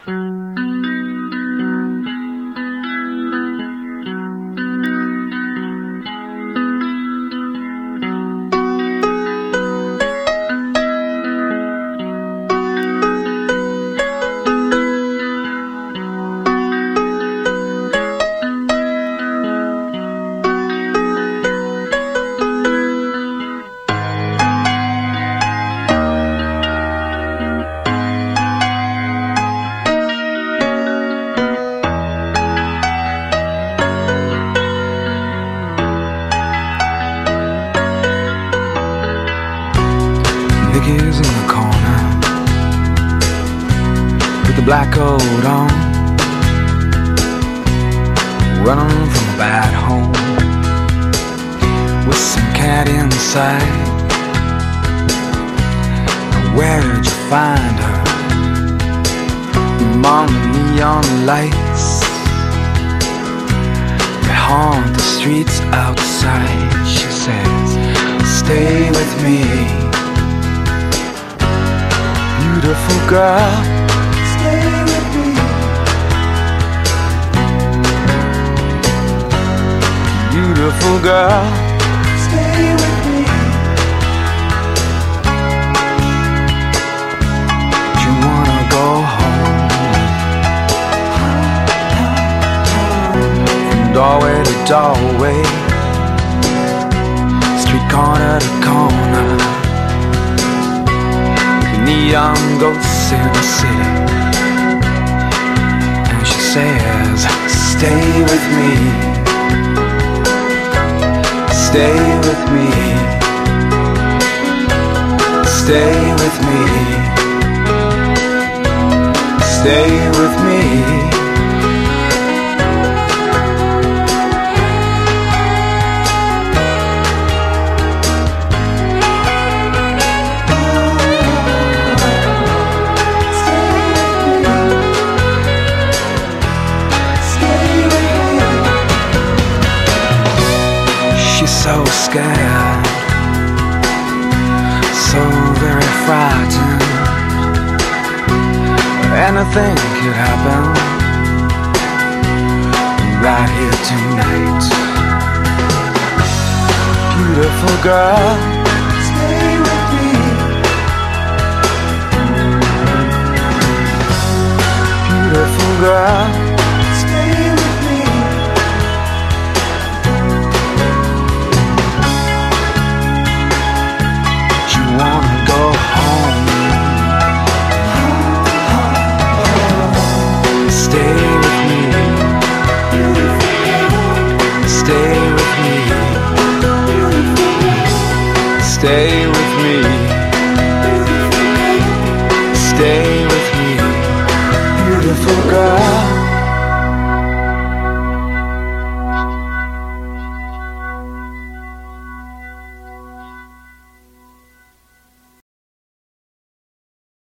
Nicky's in the corner with the black coat on, running from a bad home with some cat inside. Where did you find her? Among the neon lights, they haunt the streets outside. She says, stay with me, beautiful girl, stay with me. Beautiful girl, stay with me. You wanna go home, from doorway to doorway, street corner to corner, neon ghosts in the city. And she says, stay with me, stay with me, stay with me, stay with me. So scared, so very frightened. Anything could happen right here tonight. Beautiful girl, stay with me. Beautiful girl, stay with me. Wanna go home, stay with me, stay with me, stay with me, stay with me, beautiful girl.